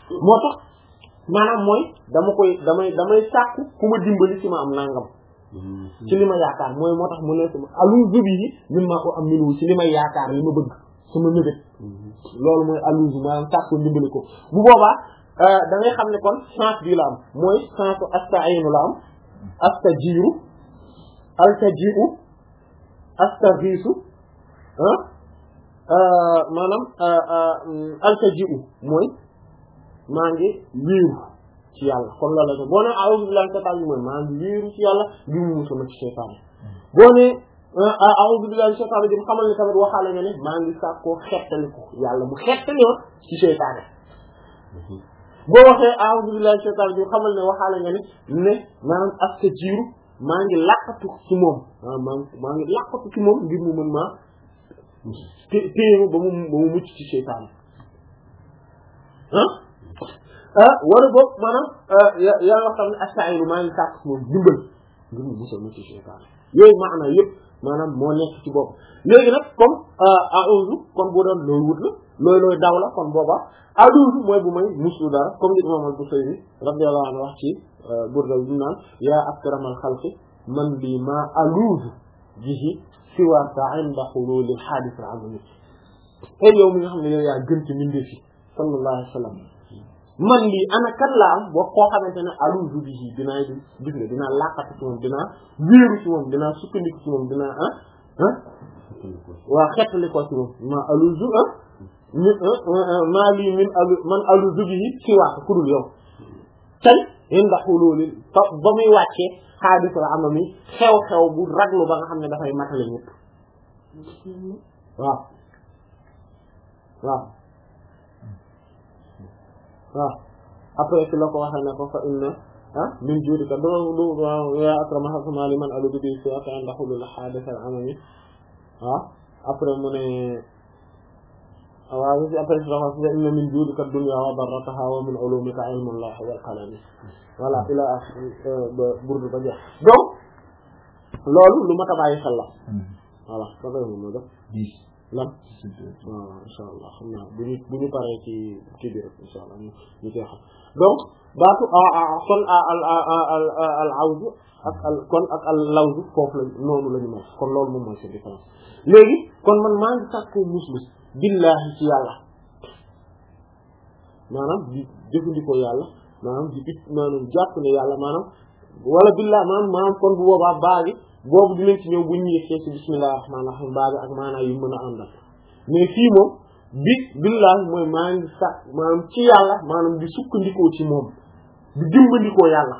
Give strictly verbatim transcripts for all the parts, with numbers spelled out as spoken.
moo tax maanaam mooy dama koy damay damay sàkku ku ma dimbali ci ma am nangam ci li ma yaakaar mooy moo tax mu ne sama aluuzu bihi mimma ko am minu ci li may yaakaar li ma bëgg sama mébét loolu mooy aluuzu maanaam sàkku dimbali ko bu boobaa da ngay xam ne kon sens bi la am mooy sensu asta'inu la am astajiru altaji'u astaghiisu ah maanaam altaji'u mooy maa ngi wéeru ci yàlla kon loolu la boo nee a'uuzu billahi minash shaytaani mooy maa ngi wéeru ci yàlla bi mu musal ma ci seytaane boo nee a'uuzu billahi minash shaytaani rajim xamal ne tamit waxaale nga ne maa ngi sàkkoo xettali ko yàlla mu xettali ma ci seytaane boo waxee a'uuzu billahi minash shaytaani rajim xamal ne waxaale nga ne ne maanaam astajiiru maa ngi laqatu ci moom maa maa ngi laqatu ci moom ngir mu mën maa té téye ba mu ba mu mucc ci seytaane ah ah wala boog maanaam yaa wax tam ne asta'inu maa ngi sàkk moom dimbal ngir mu musal ma ci seytaane yooyu maanaam yëpp maanaam moo nekk ci bopp léegi nag comme a'uuzu kon boo doon loolu wut la looy looy daw la kon booba a'uuzu mooy bu may muslu dara comme li imam al-Busayri radiyallahu anhu wax ci burda bi naan yaa akramal xalqi man bi ma aluuzu bihi siwaaka inda hululil haadith al-azim ay yow mi nga xam ne yow yaa gën ci mbindeef fi sallallahu alayhi wa sallam man lii ana kan la am boo koo xamante ne aluuzu bihi dinaa gis nga dinaa laqatu ci moom dinaa wéeru ci moom dinaa sukkandiku ci moom dinaa ah ah waa xettali ko ci moom ma aluuzu ah maa lii min alu man aluuzu bihi siwaaka ku dul yow tey inda hululil ba ba muy wàccee xaadis la amami xew-xew bu raglu ba nga xam ne dafay matale ñëpp waaw waaw waaw après ci la ko waxee ne ko fa inna ah min juudika do do ya akrama xasma li man alu bi si ak inda hulul xaadis al amami waaw après mu ne waaw après ci la ko waxee inna min juudika dunya wa darrataha wa min ulumika ilmu llahi wal qalami voilà ila ba burdu ba jeex donc loolu lu ma ta bàyyi xel la voilà ba bay moom moo def lan waaw insha allah xam naa bu ñu bu ñu paree ci ci biir insha allah ñu ñu koy xam donc baatu kon al al al awzu ak al kon ak al lawzu foofu la noonu la ñu mel kon loolu moom mooy seen différence léegi kon man maa ngi sàkkoo muslu billahi ci yàlla maanaam di jëfandikoo yàlla maanaam di it maanaam jàpp ne yàlla maanaam wala billah maanaam maanaam kon bu boobaa baagi boobu dinañ ci ñëw bu ñu yëkkee ci bismillahir rahmanir rahim baagi ak maanaam yu mën a àndal mais fii moom bi billah mooy maa ngi sax maanaam ci yàlla maanaam di sukkandikoo ci moom di dimbandikoo yàlla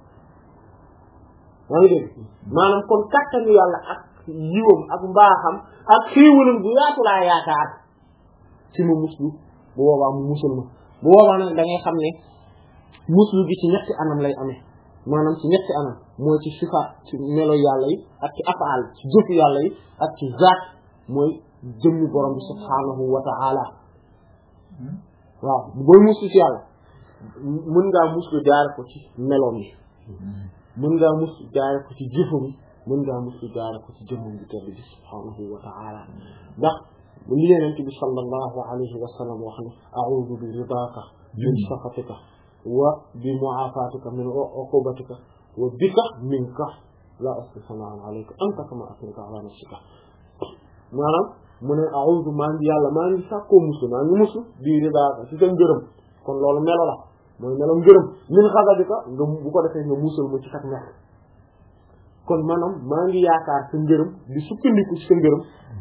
maa ngi dégg maanaam kon kattanu yàlla ak yiwam ak mbaaxam ak xéewalam bu yaatu laa yaakaar ci mu muslu bu boobaa mu musul ma bu boobaa nag da ngay xam ne muslu gi ci ñetti anam lay amee maanaam ci ñetti anam mooy ci sifaat ci melo yàlla yi ak ci afaal ci jëfu yàlla yi ak ci zaat mooy jëmmi borom bi subhaanahu wa ta'ala waaw booy muslu ci yàlla mën ngaa muslu jaare ko ci meloom yi mën ngaa muslu jaare ko ci jëfam yi mën ngaa muslu jaare ko ci jëmmam bi tedd bi subhaanahu wa ta'ala ndax li Yonent bi sallallahu alayhi wa sallam wax ne a'uudu bi ridaaka min sakhatika wa bi mu'aafatika min uqubatika wa bika minka laa uhsii sanaa'an alayka anta kamaa asnayta alaa nafsika maanaam mu ne a'uudu maa ngi yàlla maa ngi sàkkoo muslu maa ngi muslu bi ridaaka ci sa ngërëm kon loolu melo la mooy melo ngërëm min ghadabika nga bu ko defee nga musal ma ci sa mer kon maanaam maa ngi yaakaar sa ngërëm di sukkandiku ci sa ngërëm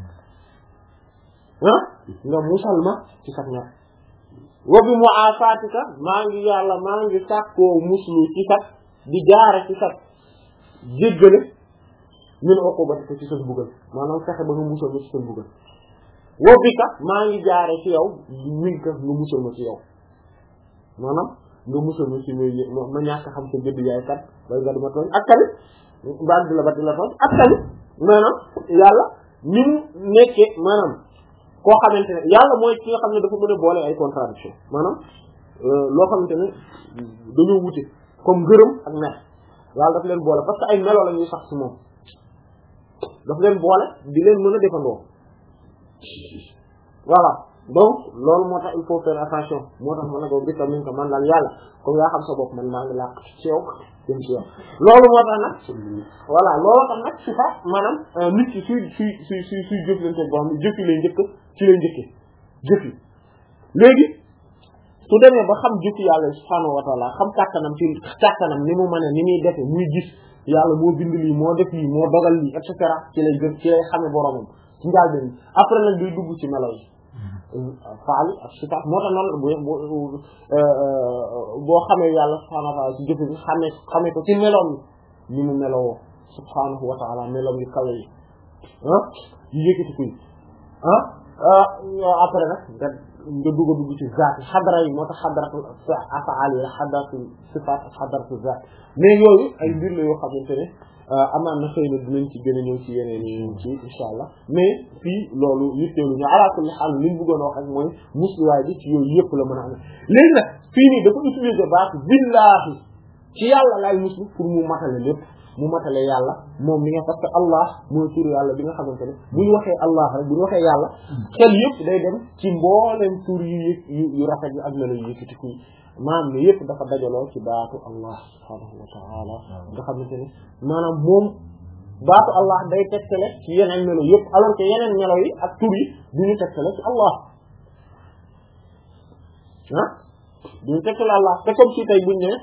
ah nga musal ma ci sa mer wa bi mu'afatika maa ngi yàlla maa ngi sàkkoo muslu ci sa di jaare ci sa jéggale min uqubatika ci sa mbugal maanaam fexe ba nga musal ma ci sa mbugal wa bika maa ngi jaare ci yow minka nga musal ma ci yow maanaam nga musal ma ci ma ñàkk xam sa jëdd yaay kat bay nga dima tooñ ak tamit baal di la ba di la tooñ ak tamit maanaam yàlla ni mu nekkee maanaam koo xamante ne yàlla mooy ki nga xam ne dafa mën a boole ay contradiction maanaam loo xamante ne dañoo wute comme ngërëm ak mer yàlla daf leen boole parce que ay melo la ñuy sax ci moom daf leen boole di leen mën a defandoo voilà donc loolu moo tax il faut faire attention moo tax man na ko bika min ko man daal yàlla comme yaa xam sa bopp man maa ngi làq ci yow jëm ci yow loolu moo tax nag voilà loolu tax nag si fa maanaam nit ki suy suy suy suy suy jëflante boo xam ne jëf yi lay njëkk ci lay njëkkee jëf yi léegi su demee ba xam jëf yàlla subhaanahu wa taala xam kàttanam ci kàttanam ni mu mën a ni muy defe muy gis yàlla moo bind lii moo def lii moo dogal lii et cetera ci lay gën ci lay xame boromam ci njaal ben après nag day dugg ci melo yi faal ak sifaat moo tax noonu bu boo xamee yàlla subhaanahu wa taala ci jëf bi xamee xamee ko ci meloom yi ni mu melowoo subhaanahu wa taala meloom yu kawe yi ah yu yëkkati ko yi ah après nag nga nga dugg a dugg ci zaat yi xadara yi moo tax xadaratu afaal yi la xadaratu sifaat ak xadaratu zaat mais yooyu ay mbir la yoo xamante ne amaan na xëy na dinañ ci gën a ñëw ci yeneen yi ci insha allah mais fii loolu yitteelu ñu ala kulli xaal li ñu bëggoon wax ak mooy musluwaay bi ci yooyu yëpp la mën a amee léegi nag fii nii dafa utiliser baatu billaahi ci yàlla laay muslu pour mu matale lépp mu matale yàlla moom li nga parce que allah mooy tur yàlla bi nga xamante ne bu ñu waxee allah rek bu ñu waxee yàlla xel yëpp day dem ci mbooleem tur yu yëg yu yu rafet yi ak melo yu yëkkati kuy maanaam ne yëpp dafa dajaloo ci baatu allah subhaanahu wa ta'ala nga xamante ne maanaam moom baatu allah day tegtale ci yeneen melo yëpp alors que yeneen melo yi ak tur yi du ñu tegtale ci allah ah du ñu tegtale allah te comme si tey buñ ne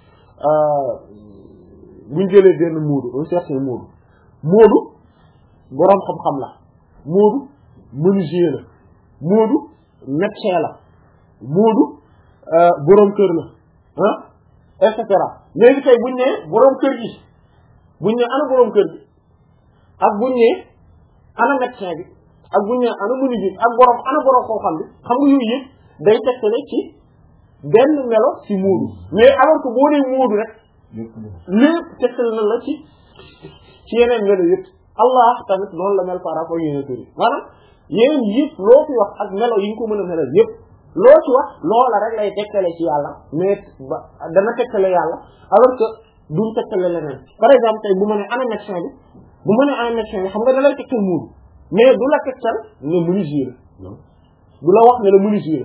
buñ jëlee benn moodu un certain moodu moodu boroom xam-xam la moodu menuisier la moodu médecin la moodu boroom kër la ah et cetera léegi tey buñ ne boroom kër gi buñ ne ana boroom kër gi ak buñ ne ana médecin bi ak buñ ne ana menuisier ak boroom ana boroom xam-xam bi xam nga yooyu yëpp day tegtale ci benn melo ci moodu mais alors que boo nee moodu rek lépp tegtal na la ci ci yeneen melo yëpp allah tamit noonu la mel par rapport yeneen tur yi maanaam yeneen yëpp loo fi wax ak melo yi nga ko mën a melal yëpp loo ci wax loola rek lay tegtale ci yàlla mais ba dana tegtale yàlla alors que duñ tegtale leneen par exemple tey bu ma ne ana médecin bi bu ma ne ana médecin bi xam nga da lay tegtal muudu mais du la tegtal ne menuisier la du la wax ne la menuisier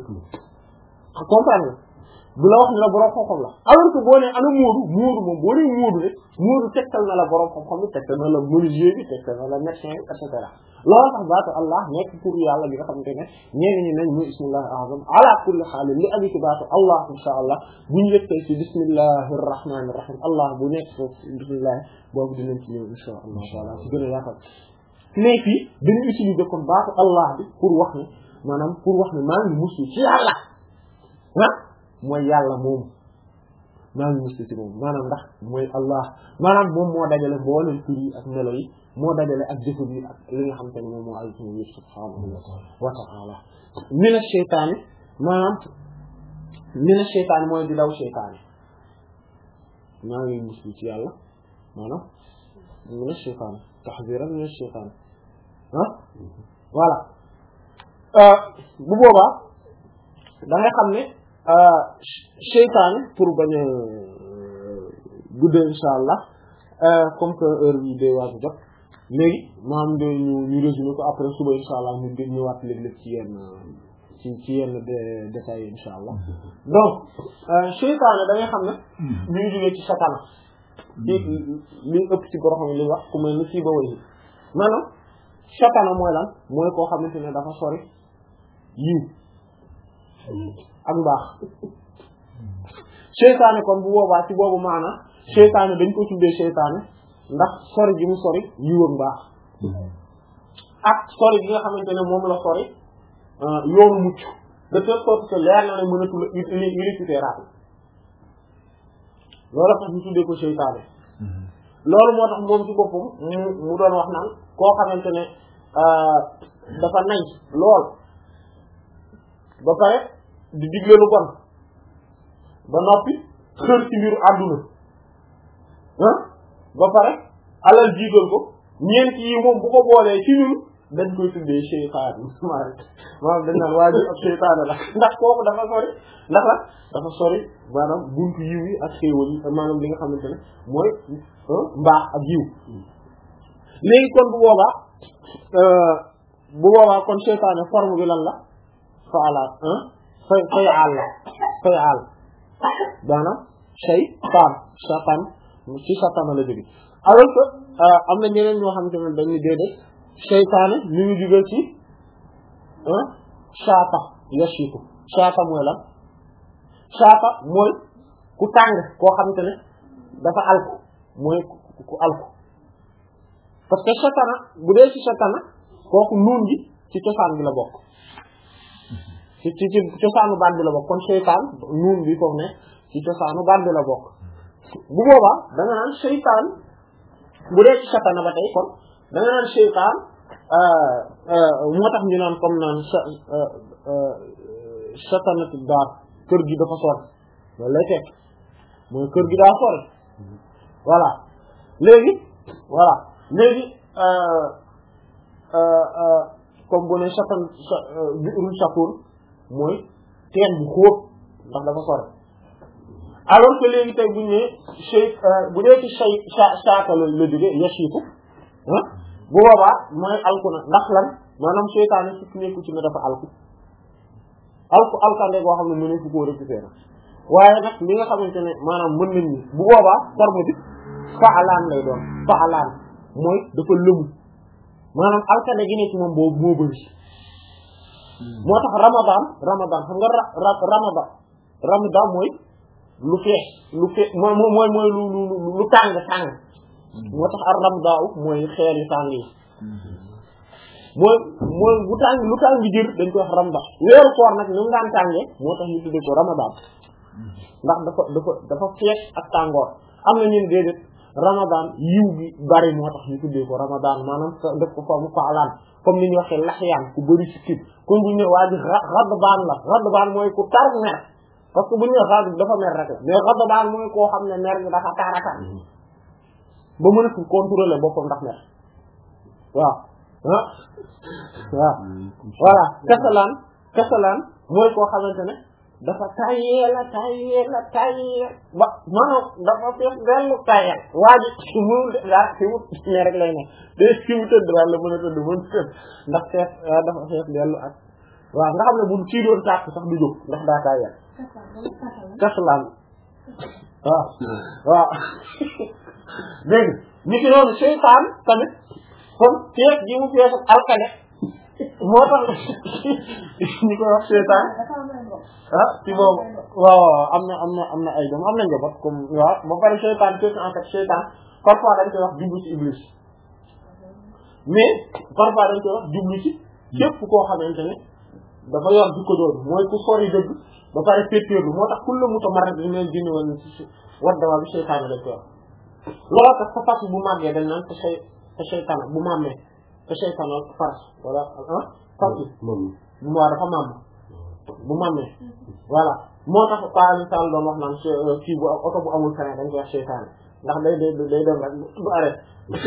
la comprendre du la wax ne la borom xam-xam la alors que boo nee ana moodu moodu moom boo nee moodu rek moodu tegtal na la borom xam-xam bi tegtal na la menuisier bi tegtal na la médecin bi et cetera loolu tax baatu allah nekk pour yàlla bi nga xamante ne ñenn ñi nañ muy bismillahi azam ala kulli xaal li aju ci baatu allah insha allah bu ñu yëkkee ci bismillahi rahmani rahim allah bu nekk foofu bismillahi boobu dinañ ci ñëw insha allah taala ci gën a yaatal mais fii dañu utiliser comme baatu allah bi pour wax ne maanaam pour wax ne maa ngi musu ci yàlla ah mooy yàlla moom maa ngi musu ci moom maanaam ndax mooy allah maanaam moom moo dajale mboolem tur yi ak melo yi moo dajale ak jëf yi ak li nga xamante ne moom moo ay suñu yëpp subhaanahu wa ta'ala mina sheytaani maanaam mina sheytaani mooy di daw sheytaani maa ngi musu ci yàlla maanaam mina sheytaani tahziran mina sheytaani ah voilà bu boobaa da nga xam ne seytaane pour bañ a guddee insha allah comme que heure bi day waatu jot léegi maam de ñu ñu résumé ko après suba insha allah ñu dé ñëwaat léeg-léeg ci yenn ci ci yenn détails insha allah donc seytaane da nga xam ne ñu ngi jógee ci satana ci li ëpp ci boro xam ne li wax ku mel ni sii ba way maanaam satana mooy lan mooy koo xamante ne dafa sori yiw ak mbaax seytaane kon bu boobaa ci boobu maana seytaane dañ ko tuddee seytaane ndax sori gi mu sori yiw ak mbaax ak sori gi nga xamante ne moom la sori yoonu mucc de telle sorte que leer na ne mënatul récupérer loolu tax ñu tuddee ko seytaane loolu moo tax moom ci boppam mu doon wax naan koo xamante ne dafa nay lool ba pare di digle lu bon ba noppi xër ci mbiru àdduna ah ba pare alal jiital ko ñeent yi moom bu ko boolee ci ñun dañ koy tuddee seytaan maanaam dañ naan waa ji ab seytaane la ndax kooku dafa sori ndax la dafa sori maanaam buntu yiw yi ak xéewal yi maanaam li nga xamante ne mooy mbaax ak yiw léegi kon bu boobaa bu boobaa kon seytaane forme bi lan la faalaat ah fay fay àll fay àll maanaam shaytaan shaytaan ci shaytaan la jóge alors que am na ñeneen ñoo xamante ne dañuy déedéet shaytaane ñu ngi jóge ci ah shaata yashiku shaata mooy lan shaata mooy ku tàng koo xamante ne dafa alku mooy ku alku parce que shaytaana bu dee ci shaytaana kooku nuun gi ci cosaan bi la bokk ci ci ci cosaanu baat bi la bokk kon shaytaan nuun bi foofu ne ci cosaanu baat bi la bokk bu boobaa da nga naan shaytaan bu dee ci shaytaana ba tey kon da nga naan shaytaan moo tax ñu naan comme naan shaytaanatu daar kër gi dafa sori loolu lay fekk mooy kër gi daa sori voilà léegi voilà léegi comme bu ne shaytaan bi'run shakuur mooy teen bu xóot ndax dafa sori alors que léegi tey bu ñu nee shay bu dee ci shay sa saaka la la jóge yashiku ah bu boobaa mooy alku na ndax lan maanaam seytaane ci nekku ci ne dafa alku alku alkande boo xam ne mënees fu koo récupérer waaye nag li nga xamante ne maanaam mën nañ ni bu boobaa forme bi faalaan lay doon faalaan mooy dafa lëmu maanaam alkande gi ne ci moom boobu moo bëri moo tax ramadan ramadan xam nga ra ramadan ramadan mooy lu feex lu feex mooy mooy mooy lu lu lu tàng tàng moo tax ar ramdaaw mooy xeer yu tàng yi mooy mooy bu tàng lu tàng bi jër dañ koy wax ramda weeru koor nag ñu ngaan tànge moo tax ñu tuddee ko ramadan ndax dafa dafa dafa feex ak tàngoor am na ñun déedéet ramadan yiw gi bari moo tax ñu tuddee ko ramadan maanaam def ko forme faalaan comme ni ñu waxee laxyaan ku bëri ci kib kon bu ñu waa ji radbaan la radbaan mooy ku tar mer parce que bu ñu nee xaar dafa mer rek la mais radbaan mooy koo xam ne mer bi dafa taarataan ba mën a fi contrôler boppam ndax mer waaw ah waaw voilà kasalaan kasalaan mooy koo xamante ne dafa tayeel a tayeel a tayeel ba maanaam dafa fees dellu tayeel waa ji si mu daa si mu ne rek lay ne te si mu tëdd daal la mën a tëdd mën tëdd ndax fees dafa fees dellu ak waaw nga xam ne bu kii doon tàkk sax du jóg ndax daa tayeel kasalaan waaw waaw dégg ni ki noonu seytaan tamit kon fees gi mu fees ak alkane moo tax ñu koy wax seytaan ah ci boobu waaw am na am na am na ay doom am na njaboot comme waaw ba pare seytaan fees en fait seytaan parfois dañ koy wax jublu ci iblis mais parfois dañ koy wax jublu ci képp koo xamante ne dafa yor jikko jooju mooy ku sori dëgg ba pare féeteerlu moo tax kulle muta mar rek li leen génne woon ci waddawaa bi seytaan lañ koy wax loolu tax sa fas bu màggee dañ naan te sey te seytaan bu màmmee te seytaan fas wala ah fas bi bu waa dafa màmm bu màmmee voilà moo tax par exemple doon wax naan kii bu oto bu amul frein dañ koy wax seytaan ndax day day day dem rek du arrêté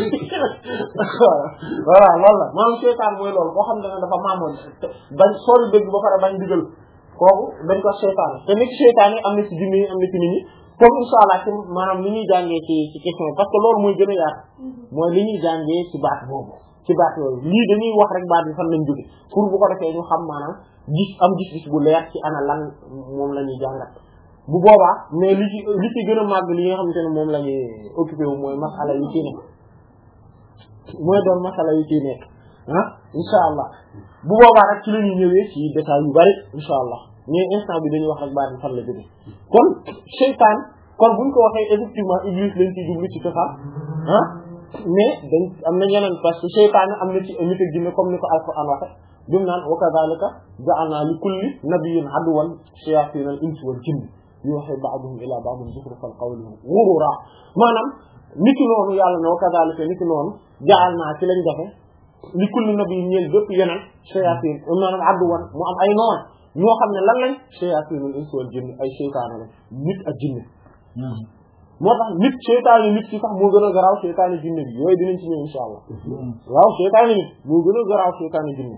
voilà loolu la maanaam seytaan mooy loolu koo xam ne dafa màmmoon bañ sori dëgg ba pare bañ digal kooku dañ ko wax seytaan te nit seytaan yi am na ci jinne yi am na ci nit ñi comme insha Allah ci maanaam li ñuy jàngee ci ci question parce que loolu mooy gën a yaatu mooy li ñuy jàngee ci baat boobu ci baat yooyu lii dañuy wax rek baat bi fan lañ jóge pour bu ko defee ñu xam maanaam gis am gis-gis bu leer ci ana lan moom la ñuy jàngat bu boobaa mais li ci li ci gën a màgg li nga xamante ne moom la ñuy occupé wu mooy masala yi ci nekk mooy doon masala yi ciy nekk ah insha Allah bu boobaa rek ci la ñuy ñëwee ci détails yu bari insha Allah mais instant bi dañuy wax rek baat bi fan la jóge kon seytaan kon buñ ko waxee effectivement iblis lañ ci jublu ci cosaan ah mais dañ am na ñeneen parce que seytaan am na ci nit ak jinne comme ni ko alquran waxe bimu naan wa kadhalika ja'alna li kulli nabiyyin aduwwan shayatin al-insi wal jinni yuhi ba'duhum ila ba'din zukhrufal qawli ghurura maanaam niki noonu yàlla ne wa kadhalika niki noonu ja'alna ci lañ defe li kulli nabiyyin ñeel bépp yeneen shayatin maanaam aduwwan mu am ay noon ñoo xam ne lan lañ shayatinul insi wal jinni ay seytaane la nit ak jinne moo tax nit seytaane nit ci sax moo gën a garaaw seytaane jinne bi yooyu dinañ ci ñëw insha Allah waaw seytaane nit moo gën a garaaw seytaane jinne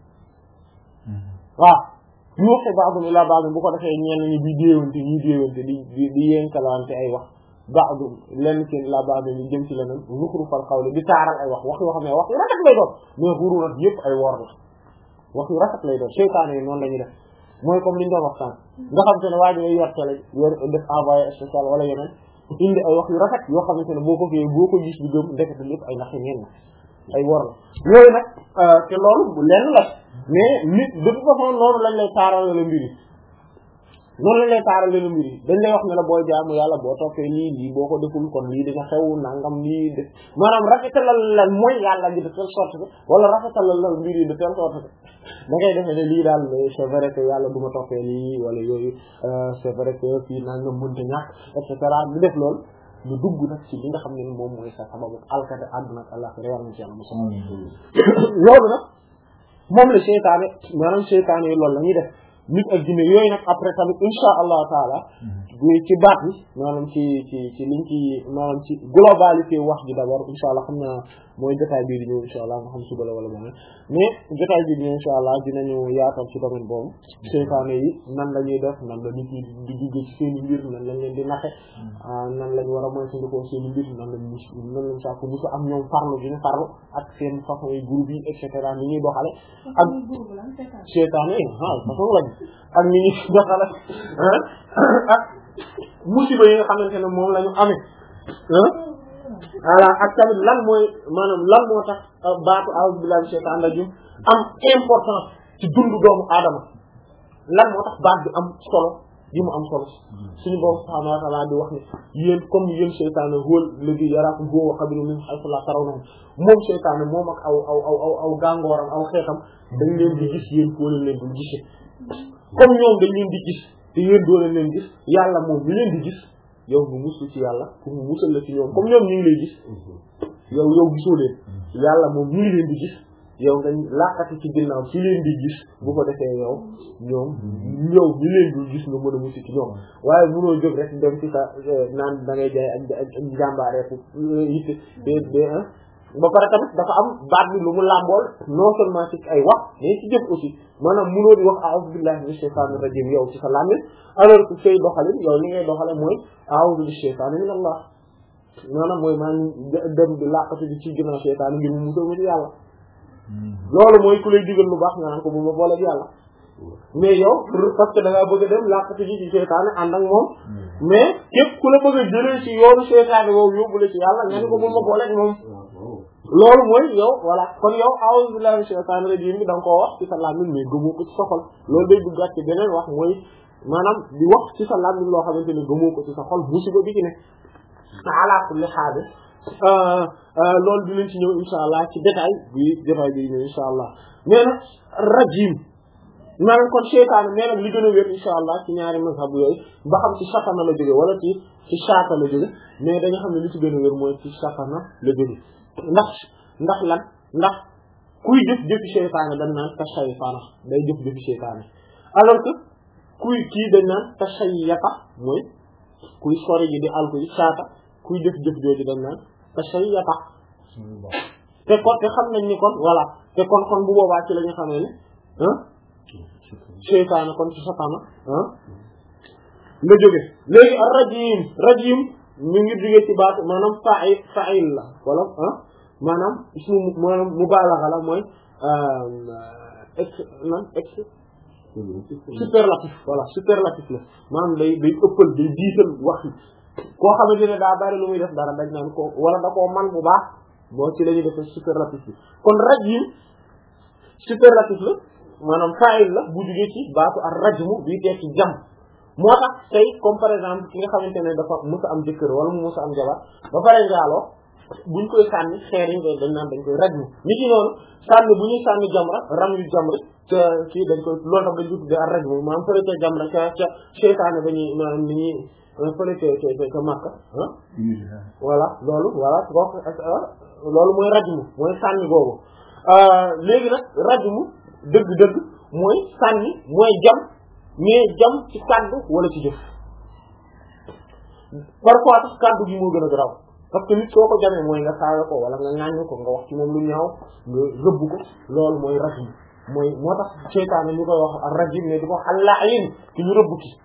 waaw ñu waxe ba'dum ila ba'd bu ko defee ñenn ñi di déewante ñi déewante di di yenkalante ay wax ba'dum lenn ci ila ba'd ñu jëm ci leneen zukhrufal qawli di taaral ay wax wax yoo xam ne wax yu rafet lay doon mais xuru nag yëpp ay wor la wax yu rafet lay doon seytaane yi noonu la ñuy def mooy comme li ñu doon waxtaan nga xam te ne waa ji ngay yor télé yor def envoyé spécial wala yeneen indi ay wax yu rafet yoo xamante ne boo ko fiyee boo ko gis bi gëm ndekete lépp ay naxi neen na ay wor la yooyu nag te loolu bu lenn la mais nit de toute façon noonu lañ lay taarale la mbir yi noonu lañ lay taarale la mbir yi dañ lay wax ne la booy jaamu yàlla boo toppee lii lii boo ko deful kon lii dina xew nangam lii def maanaam rafetalal la mooy yàlla gi de telle sorte que wala rafetalal la mbir yi de telle sorte que da ngay defee ne lii daal c'est vrai que yàlla du ma toppee lii wala yooyu c'est vrai que fii nangam mënta ñàkk et cetera ñu def loolu ñu dugg nag ci li nga xam ne moom mooy sa sababu alkate àdduna ak àllaxira yàlla na ci yàlla mosoo loolu nag moom la seytaane maanaam seytaane yi loolu la ñuy def nit ak jinne yooyu nag après tamit insha allah taala ci baat bi maanaam ci ci ci liñ ci maanaam ci globalité wax ji d'abord insha allah xam naa mooy jotaay bii di ñëw insha allah nga xam suba la wala moom mais jotaay bii di ñëw insha allah dinañu yaatal ci domaine boobu seytaane yi nan la ñuy def nan la nit ñi di duggee ci seen i mbir nan lañ leen di naxe nan lañ war a moytandikoo seen i mbir nan lañ mus nan lañ sàkk musu am ñoom farlu bi ñu farlu ak seen façon yi groupe yi et cetera ni ñuy doxale ak seytaane yi ah façon lañ ak ni ñuy doxale ak musiba yi nga xamante ne moom la ñu amee voilà ak tamit lan mooy maanaam lan moo tax baatu a'uuzu billahi minash shaytaanir rajiim am importance ci dundu doomu aadama lan moo tax baat bi am solo yi mu am solo suñu borom subhaanahu wa ta'aala di wax ne yéen comme yéen seytaane huwa alladhii yaraakum huwa wa qabiluhu min haythu laa tarawnahum moom seytaane moom ak aw aw aw aw gàngooram aw xeetam dañ leen di gis yéen foo leen leen dul gisee comme ñoom dañ leen di gis te yéen doo leen leen gis yàlla moom mi leen di gis yow mu musul ci yàlla pour mu musal la ci ñoom comme ñoom ñu ngi lay gis yow yow gisoo leen yàlla moom mi ngi leen di gis yow nga laqati ci ginnaaw ci leen di gis bu ko defee yow ñoom yow ñu leen dul gis nga mën a mucc ci ñoom waaye mënoo jóg rek dem ci sa naan da ngay jaay ak ak jàmbaaree pour yitte de de ba pare tamit dafa am baat bi lu mu làmbool non seulement ci ay wax mais ci jëf aussi maanaam mënoo di wax a'uuzu billahi minash shaytaanir rajiim yow ci sa làmmiñ alors que say doxalin yow li ngay doxale mooy a'uuzu bish shaytaani min Allah maanaam mooy maa ngi dem di laqatu di ci ginnaaw seytaan ngir mu musal ma ci yàlla loolu mooy ku lay digal lu baax nga naan ko bu ma boole yàlla mais yow parce que da ngaa bëgg a dem laqatu ji ci seytaane ànd ak moom mais képp ku la bëgg a jëlee ci yoonu seytaane boobu yóbbu la ci yàlla nga ne ko bu ma boole moom loolu mooy yow voilà kon yow a'uuzu billahi minash shaytaanir rajiim bi da nga koo wax ci sa làmmiñ mais gëmoo ko ci sa xol loolu day duggaat ci beneen wax mooy maanaam di wax ci sa làmmiñ loo xamante ne gëmoo ko ci sa xol musiba bi ci ne ala kulli haal loolu dinañ ci ñëw insha allah ci détail bi détail bi ñëw insha allah mais nag rajim maanaam kon seytaane mais nag li gën a wér insha allah ci ñaari mazhab yooyu ba xam ci satana la jóge wala ci ci saata la jóge mais dañu xam ne li ci gën a wér mooy ci satana la jóge ndax ndax lan ndax kuy jëf jëfi seytaane dañ naan tashaytaana day jëf jëfi seytaane alors que kuy kii dañ naan tashayyata mooy kuy sori ji di alko yi saata kuy jëf jëf jooju dañ naan tashayyata te kon te xam nañ ni kon voilà te kon kon bu boobaa ci la ñu xamee ne ah seytaane kon ci satana ah la jóge léegi ar rajim rajim ñu ngi jóge ci baatu maanaam fa'il fa'il la wala ah maanaam ismu maanaam mubalagha la mooy ex nan ex superlatif voilà superlatif la maanaam day day ëppal day diisal wax yi koo xamante ne daa bari lu muy def dara dañ naan ko wala da koo man bu baax boo ci la ñuy def superlatif bi kon rajim superlatif la maanaam fa'il la bu jógee ci baatu ar rajmu bi teg ci jam moo tax tey comme par exemple ki nga xamante ne dafa mës a am jëkkër wala mu mës a am jabar ba pare njaaloo buñ koy sànni xeer yi dañ naan dañ koy rajmu ni ci noonu sànni bu ñuy sànni jamra ram yu jamra te kii dañ koy loolu tam dañ ko tuddee ar rajmu maanaam fële ca jamra ca ca seytaane ba ñuy maanaam ni ñuy fële ca ca ca Makka ah voilà loolu voilà kooku loolu mooy rajmu mooy sànni googu léegi nag rajmu dëgg-dëgg mooy sànni mooy jam mais jam ci kàddu wala ci jëf parfois sax kàddu gi moo gën a garaaw parce que nit soo ko jamee mooy nga saawe ko wala nga ŋàññ ko nga wax ci moom lu ñaaw nga rëbb ko loolu mooy rajim mooy moo tax seytaane ñu koy wax ak rajim mais di ko xallaayin ki ñu rëbb ki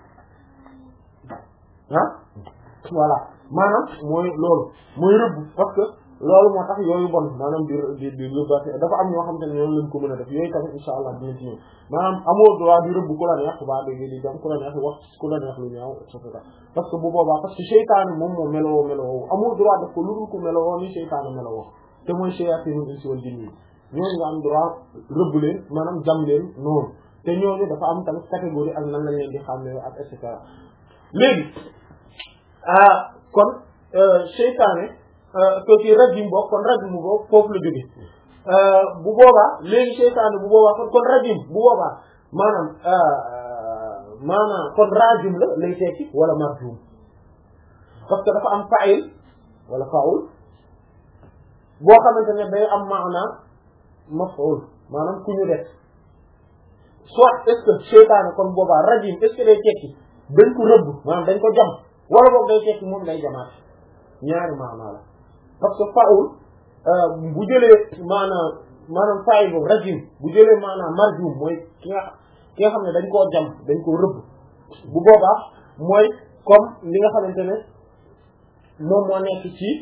ah voilà maanaam mooy loolu mooy rëbb parce que loolu moo tax yooyu bon maanaam di di di liberté dafa am ñoo xam te ne ñoom lañ ko mën a def yooyu tamit insha allah dinañ ci ñëw maanaam amoo droit di rëbb ku la neex ba di di dem ku la neex wax ku la neex lu ñaaw et cetera parce que bu boobaa parce que seytaane moom moo meloo meloo amoo droit def ko lu dul ko meloo ni seytaane meloo te mooy shayaatiinul insi wal jinni ñooñu nga am droit rëbb leen maanaam jam leen noonu te ñooñu dafa am tamit catégorie ak nan lañ leen di xàmmee ak et cetera léegi ah kon seytaane ko ci rajim boobu kon rajim boobu foofu la jóge bu boobaa léegi seytaane bu boobaa kon kon rajim bu boobaa maanaam maanaam kon rajim la lay tekki wala marjum parce que dafa am fa'il wala fa'ul boo xamante ne day am maana maf'ul maanaam ku ñu def soit est-ce que seytaane kon boobaa rajim est-ce que day tekki dañ ko rëbb maanaam dañ ko jam wala boog day tekki moom day jamaat ñaari maana la parce que fa'ul bu jëlee maanaam maanaam fa'il boobu rajim bu jëlee maanaam marjum mooy ki nga ki nga xam ne dañ koo jam dañ koo rëbb bu boobaa mooy comme li nga xamante ne moom moo nekk ci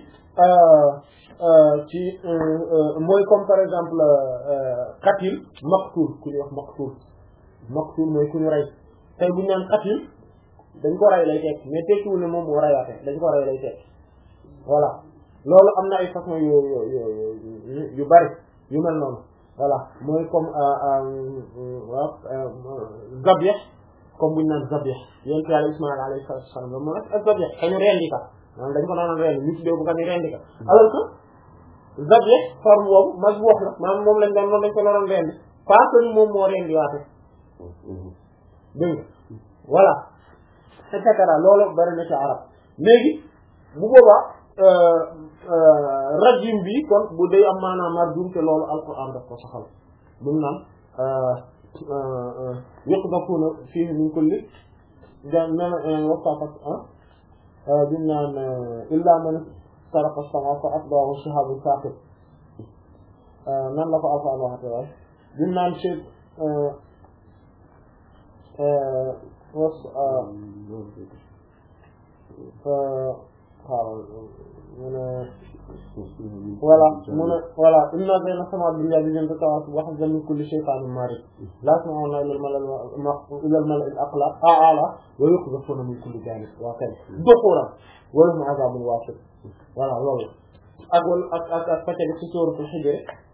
ci mooy comme par exemple qatil maqtul ku ñuy wax maqtul maqtul mooy ku ñu rey tey bu ñu naan qatil dañ ko rey lay tekk mais tekkiwul ne moom moo reyaate dañ ko rey lay tekk voilà loolu am na ay façon yu yu yu yu bari yu mel noonu voilà mooy comme waaw zabih comme bu ñu naan zabih yéen ci yàlla Ismaïl alayhi salaam la moo nekk ak zabih kañu rendi ka maanaam dañ ko naan rendi ñu tuddee bu ka ni rendi ka alors que zabih forme boobu mag bu wax la maanaam moom lañ doon noonu dañ ko doon rendi parce que moom moo rendi waate dégg nga voilà et cetera loolu bari na ci arab léegi bu boobaa rajim bi kon bu day am maanaam marjum te loolu alquran daf ko saxal bu mu naan yaqdafuna fihi min kulli da nana wasafat bi mu naan illa man saraqa as-sam'a fa atba'ahu shihabun thaqib nan la ko alquran waxate waay bi mu naan ci was xaaral mu ne voilà mu ne voilà inna zayna sama dunya bi jënt tawaas wax min kulli shaytanin marid la yasma'una ila al-mala'i al-a'la a'la wa yuqdhafuna min kulli janib wa kay dukhura wa lahum 'adhabun wasif voilà loolu ak wal ak ak ak fekk ci suratul hijr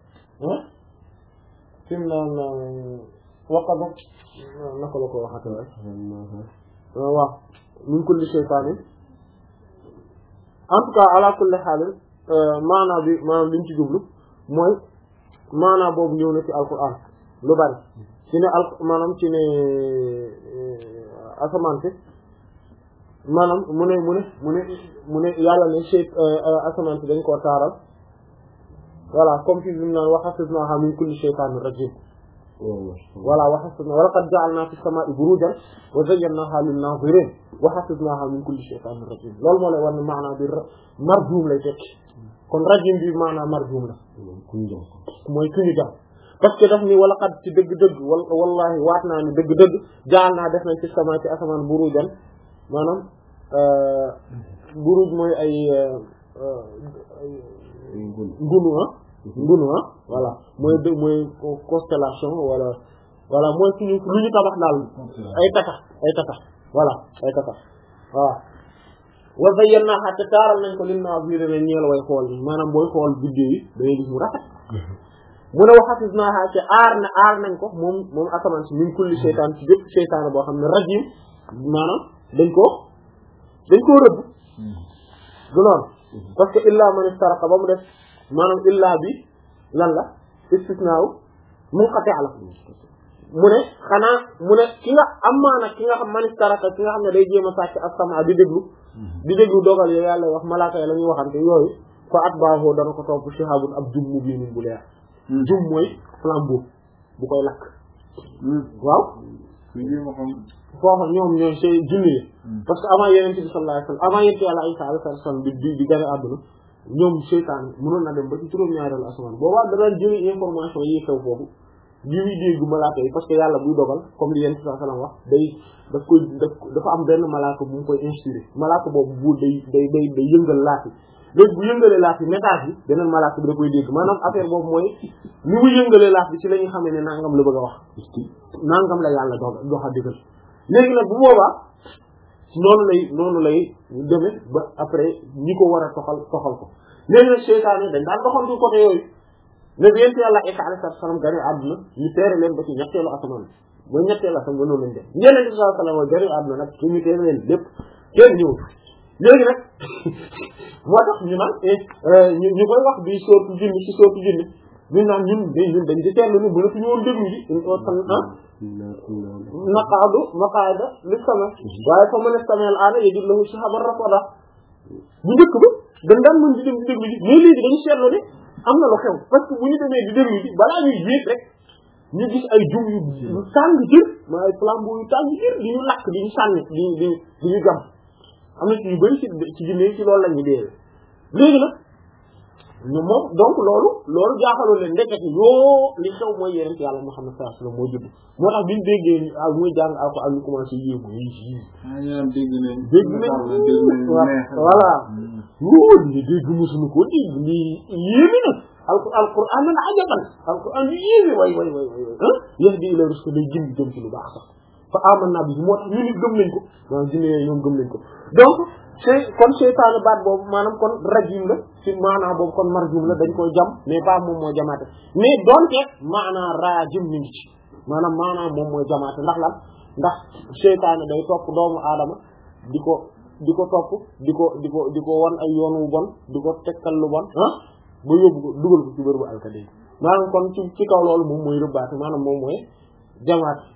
fi mu naan waqad naka la ko waxate waaw min kulli shaytanin en tout cas ala kulli xaalin maanaa bi maanaam liñ ci jublu mooy maanaa boobu ñëw na ci alquran lu bari ci ne al maanaam ci ne asamaan si maanaam mu ne mu ne mu ne mu ne yàlla ne chey asamaan si dañ koo taaral voilà comme fi mu naan wa hafidnaha min kulli shaytanin rajim voilà wa hafidna wa laqad ja'alna fi samaa'i burujan wa zayyanaha lin-nazirin wa hafidnaha min kulli shaytanin rajim loolu moo lay war ne maanaam bi marjum lay tekki kon rajim bi maanaam marjum la mooy ku ñu jam parce que daf ni wa laqad ci dëgg-dëgg wal wallahi waat naa ni dëgg-dëgg ja'alna def nañ ci sama ci asamaan burujan maanaam buruj mooy ay ngunu ah ngunu ah voilà mooy dë mooy constellation wala voilà mooy suñu lu ñu tabax daal ay tatax ay tatax voilà ay tatax waaw wa zayyanaha te taaral nañ ko lin naaziriina ñeel way xool yi maanaam booy xool biddéew yi dangay gis mu rafet mu ne wa hafiznaha te aar na aar nañ ko moom moom asamaan si min kulli seytaan ci bépp seytaan boo xam ne rajim maanaam dañ koo dañ koo rëbb du noonu parce que illa man istaraqa ba mu def maanaam illa bi lan la istisnaaw munqati' la mu ne xanaa mu ne ki nga am maana ki nga xam man istaraka ki nga xam ne day jéem a sàcc as-sam'a di déglu di déglu dogal yooyu yàlla wax malaaka yi la ñuy waxante yooyu fa atba'ahu dana ko topp shihabun ab jum mubiinun bu leer jum mooy flambeau bu koy lakk waaw foofu ñoom ñooy see jinne yi parce que avant yeneen bi sallallahu alayhi wasallam avant yénti yàlla Isa alayhi salaam bi di di gane àdduna ñoom seytaan mënoon na dem ba ci juróom-ñaareelu asamaan boobaa da daan jëli information yi xew foofu li muy dégg malaaka yi parce que yàlla buy dogal comme li yéen sallallahu alayhi wasallam wax day daf koy daf dafa am benn malaaka bu mu koy inspiré malaaka boobu bu day day day day yëngal laati léegi bu yëngalee laaf bi message bi beneen malaaka bi da koy dégg maanaam affaire boobu mooy ni mu yëngalee laaf bi ci la ñu xamee ne nangam la bëgg a wax nangam la yàlla dox dox a dëggal léegi nag bu boobaa noonu lay noonu lay demee ba après ñi ko war a toxal toxal ko léegi nag seytaane dañ daan doxal ci côté yooyu mais bi yent yàlla Isa alayhi salaam gane àdduna ñu teere leen ba ci ñetteelu asamaan ba ñetteelu asamaan ba noonu lañ def ñeneen bi sallallahu alayhi wasallam gane àdduna nag su ñu teere leen lépp kenn ñëw léegi nag moo tax ñu naan ñu ñu koy wax bi sóortu jinni ci sóortu jinni ñu naan ñun ñun dañ di teerlu ni bu la fi ñu woon déglu ji ah naqaadu maqaada li sama waaye fa mën a sameel aada yajid lahu shihaban rasada bu njëkk ba dañ daan mën di dem di déglu ji mais léegi dañu seetlu ne am na lu xew parce que bu ñu demee di déglu ji balaa ñuy yéeg rek ñu gis ay jum yu tàng jër ma ay flambeau yu tàng jër di ñu lakk di ñu sànni di di di ñu gam am na ci ñu bëri ci ci jinne ci loolu la ñu dee léegi nag ñu moom donc loolu loolu jaaxaloo leen ndekete yoo li xew mooy yeneen yàlla Muhammad sallallahu alayhi wasallam moo judd moo tax biñu déggee ni ah muy jàng ak ak ñu commencé yéegu yi yi dégg nañ dégg nañ voilà wóor ni dégg musuñu ko dégg lii yéemi na alquran na ajaban alquran yu yéemi way way way way ah yahdi ila rusul day jëm jëm ci lu baax sax fa amanna bi moo tax ñu nit gëm nañ ko waaw jinne yooyu ñoom gëm nañ ko donc c'est kon seytaane baat boobu maanaam kon rajim la ci maanaam boobu kon marjum la dañ koy jam mais pas moom moo jamaate mais donte maanaam rajim mi ngi ci maanaam maanaam moom mooy jamaate ndax lan ndax seytaane day topp doomu aadama di ko di ko topp di ko di ko di ko wan ay yoon wu bon di ko tekkal lu bon ah ba yóbbu ko dugal ko ci bër bu alkade maanaam kon ci ci kaw loolu moom mooy rëbbaate maanaam moom mooy jamaate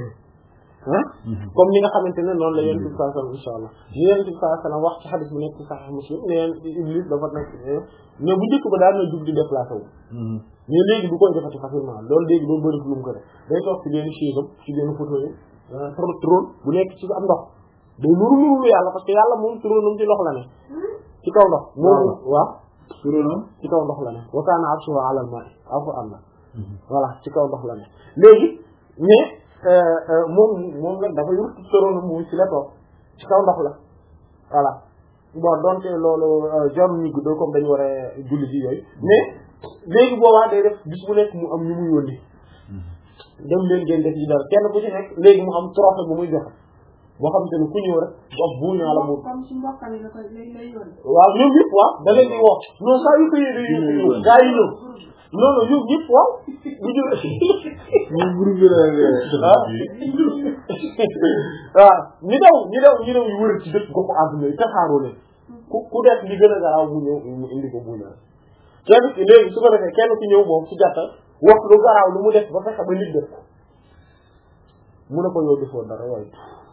ah comme ni nga xamante ne noonu la yonent bi sallallahu alayhi wasallam insha Allah ni yonent bi sallallahu alayhi wasallam wax ci hadith bu nekk ci Sahih Muslim ne Iblis dafa nekk mais bu njëkk ba daan na jug di déplacé wu mais léegi du koy defati facilement loolu léegi doon bëri lu mu ko def day toog ci benn chaise am ci benn fauteuil trône bu nekk ci am ndox day nuru nuru yàlla parce que yàlla moom trône am ci ndox la ne ci kaw ndox moom waaw trône am ci kaw ndox la ne wa kaana arshuhu ala al-ma'i alquran la voilà ci kaw ndox la ne léegi mais moom moom nag dafa yor soroon mu ci la toog ci kaw ndox la voilà bon donte loolu jarul ñu guddoo comme dañu war a julli ci yooyu mais léegi boobaa day def bis bu nekk mu am ñu muy yónni dem leen ngeen def yi dara kenn ku ci nekk léegi mu am trophée bu muy joxe boo xam te ne ku ñëw rek wax bu naa la moom waaw ñoom ñëpp waaw da leen di wax non saa yu ko yéene yu gaa yi ñëw non non ñoom ñëpp waaw bu jël ñu groupe la waaw ñi daw ñi daw ñi daw yu wër ci dëkk goxu àdduna yi taxaaroo leen ku ku def li gën a garaaw mu ñëw mu indi ko bu ñëw kenn ki léegi su ko defee kenn ki ñëw moom ci gàttal wax lu garaaw lu mu def ba fexe ba nit def ko mu ne ko yow defoo dara waaye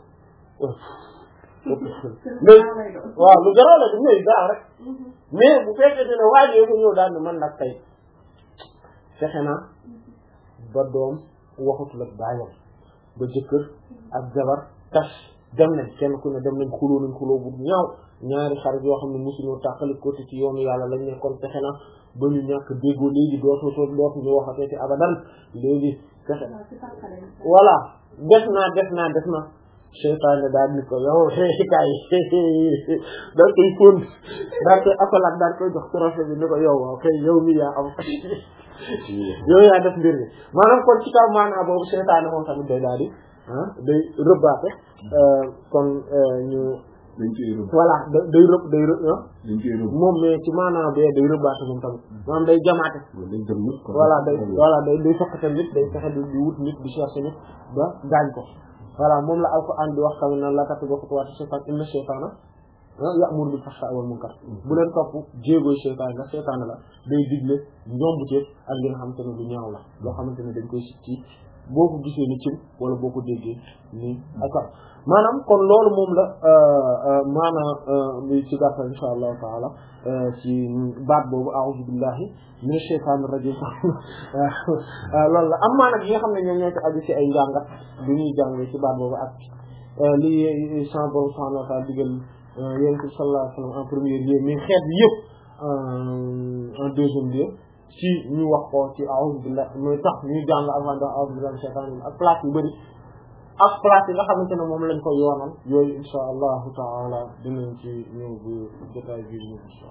mais waaw lu garaaw la du ñëw garaaw rek mais bu fekkee ne waajee ko ñëw daal ne man nag tey fexe naa ba doom waxatul ak baayam ba jëkkër ak jabar tas dem nañ kenn ku ne dem nañ xuloo nañ xuloo bu ñaaw ñaari xarit yoo xam ne mosuñoo tàqali côté ci yoonu yàlla lañ nekkoon fexe na ba ñu ñàkk déggoo léegi dootu soo dootu ñu waxatee ci abadan léegi fexe voilà def naa def naa def naa seytaane daal ni ko yow kaay daal koy fóon daal koy akolaat daal koy jox trophée bi ni ko yow waaw kay yow mi yaa am yow yaa def mbir mi maanaam kon ci kaw maanaam boobu seytaane moom tamit day daal di ah day rëbbaate kon ñu voilà day rëbb day rëbb moom mais ci maanaam bee day rëbbaate moom tamit maanaam day jamaate voilà day voilà day day fokkatal nit day fexe di wut nit di chercher nit ba gaañ ko voilà moom la Alxuraan di wax tamit naan la tattabi'u xutuwaati shaytaan inna shaytaana ya'muru bil fahshaa'i wal munkar bu leen topp jéegooy seytaan la seytaan la day digle njombuteef ak li nga xamante ne lu ñaaw la loo xamante ne dañ koy sit ci boo ko gisee ni cim wala boo ko déggee ni akar maanaam kon loolu moom la maanaam li ci gàttal insha allahu taala ci baat boobu a'uuzu billahi mina shaytaani rajiim loolu la am maa nag yi nga xam ne ñoom ñoo ci aju ci ay njàngat bi ñuy jàngee ci baat boobu ak li sa borom subhaanahu wa taala digal yonent bi sallallahu alayhi wa sallam en premier lieu mais xeet bi yëpp en deuxième lieu ci ñu wax ko ci a'uuzu billahi mooy tax ñuy jàng avant da a'uuzu billahi minash shaytaani ak place yu bëri ak place yi nga xamante ne moom lañ ko yoonal yooyu insha allahu taala dinañ ci ñëw bu jotaay bi ñu insha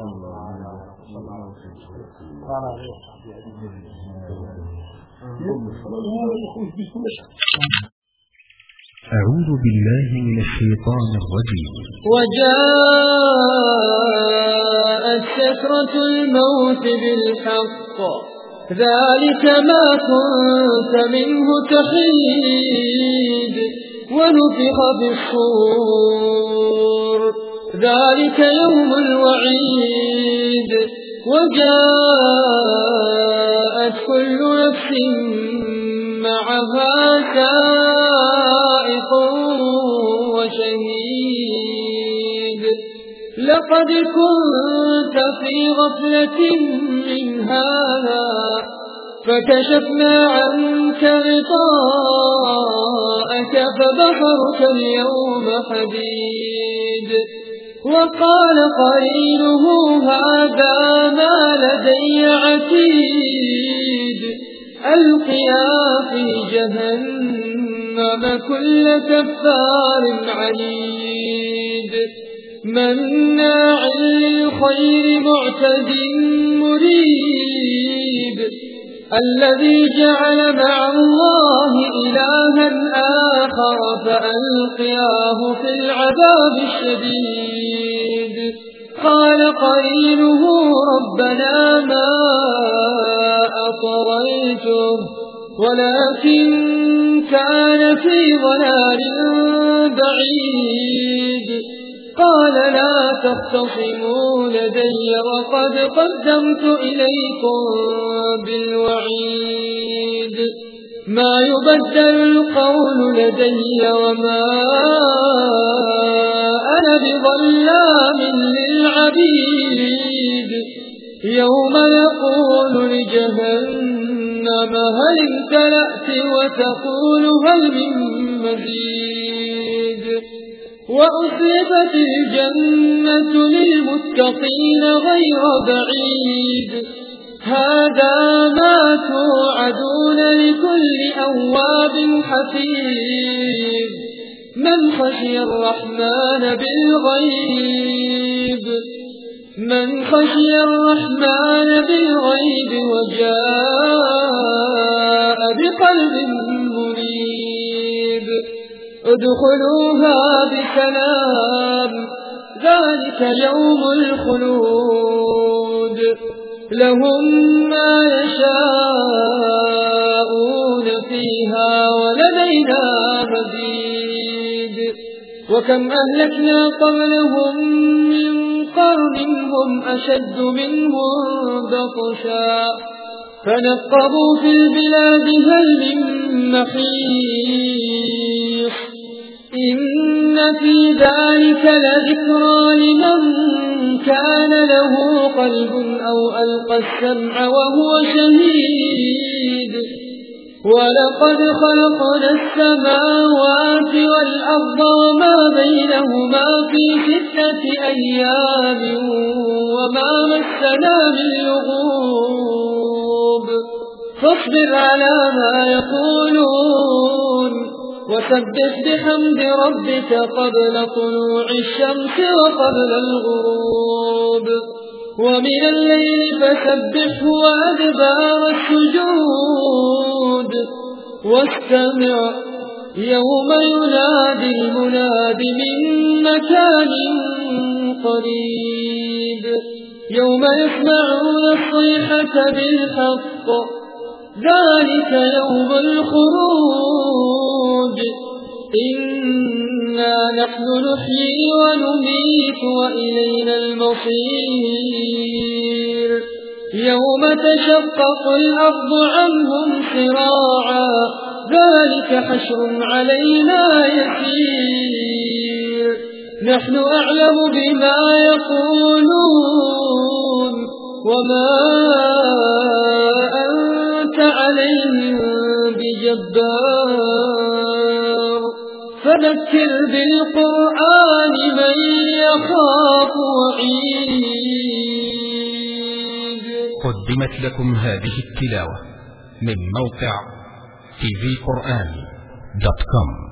allah. أعوذ بالله من الشيطان الرجيم. وجاءت سكرة الموت بالحق ذلك ما كنت منه تحيد ونفخ بالصور ذلك يوم الوعيد وجاءت كل نفس معها سائق وشهيد لقد كنت في غفلة من هذا فكشفنا عنك غطاءك فبصرك اليوم حديد وقال قرينه هذا ما لدي عتيد ألقيا في جهنم كل كفار عنيد مناع للخير معتد مريب الذي جعل مع الله إلها آخر فألقياه في العذاب الشديد قال قرينه ربنا ما أطغيته ولكن كان في ضلال بعيد قال لا تختصموا لدي وقد قدمت إليكم بالوعيد ما يبدل القول لدي وما أنا بظلام للعبيد يوم نقول لجهنم هل امتلأت وتقول هل من مزيد وأزلفت الجنة للمتقين غير بعيد هذا ما توعدون لكل أواب حفيظ من خشي الرحمن بالغيب من خشي الرحمن بالغيب وجاء بقلب منيب ادخلوها بسلام ذلك يوم الخلود لهم ما يشاءون فيها ولدينا مزيد وكم أهلكنا قبلهم من قرن هم أشد منهم بطشا فنقبوا في البلاد هل من محيص إن في ذلك لذكرى لمن كان له قلب أو ألقى السمع وهو شهيد ولقد خلقنا السماوات والأرض وما بينهما في ستة أيام وما مسنا من لغوب فاصبر على ما يقولون وسبح بحمد ربك قبل طلوع الشمس وقبل الغروب ومن الليل فسبحه وأدبار السجود واستمع يوم ينادي المناد من مكان قريب يوم يسمعون الصيحة بالحق ذلك يوم الخروج إنا نحن نحيي ونميت وإلينا المصير يوم تشقق الأرض عنهم سراعا ذلك حشر علينا يسير نحن أعلم بما يقولون وما أنت عليهم بجبار فذكر بالقرآن من يخاف وعيد. قدمت لكم هذه التلاوة من موقع تي في قرآن dot com.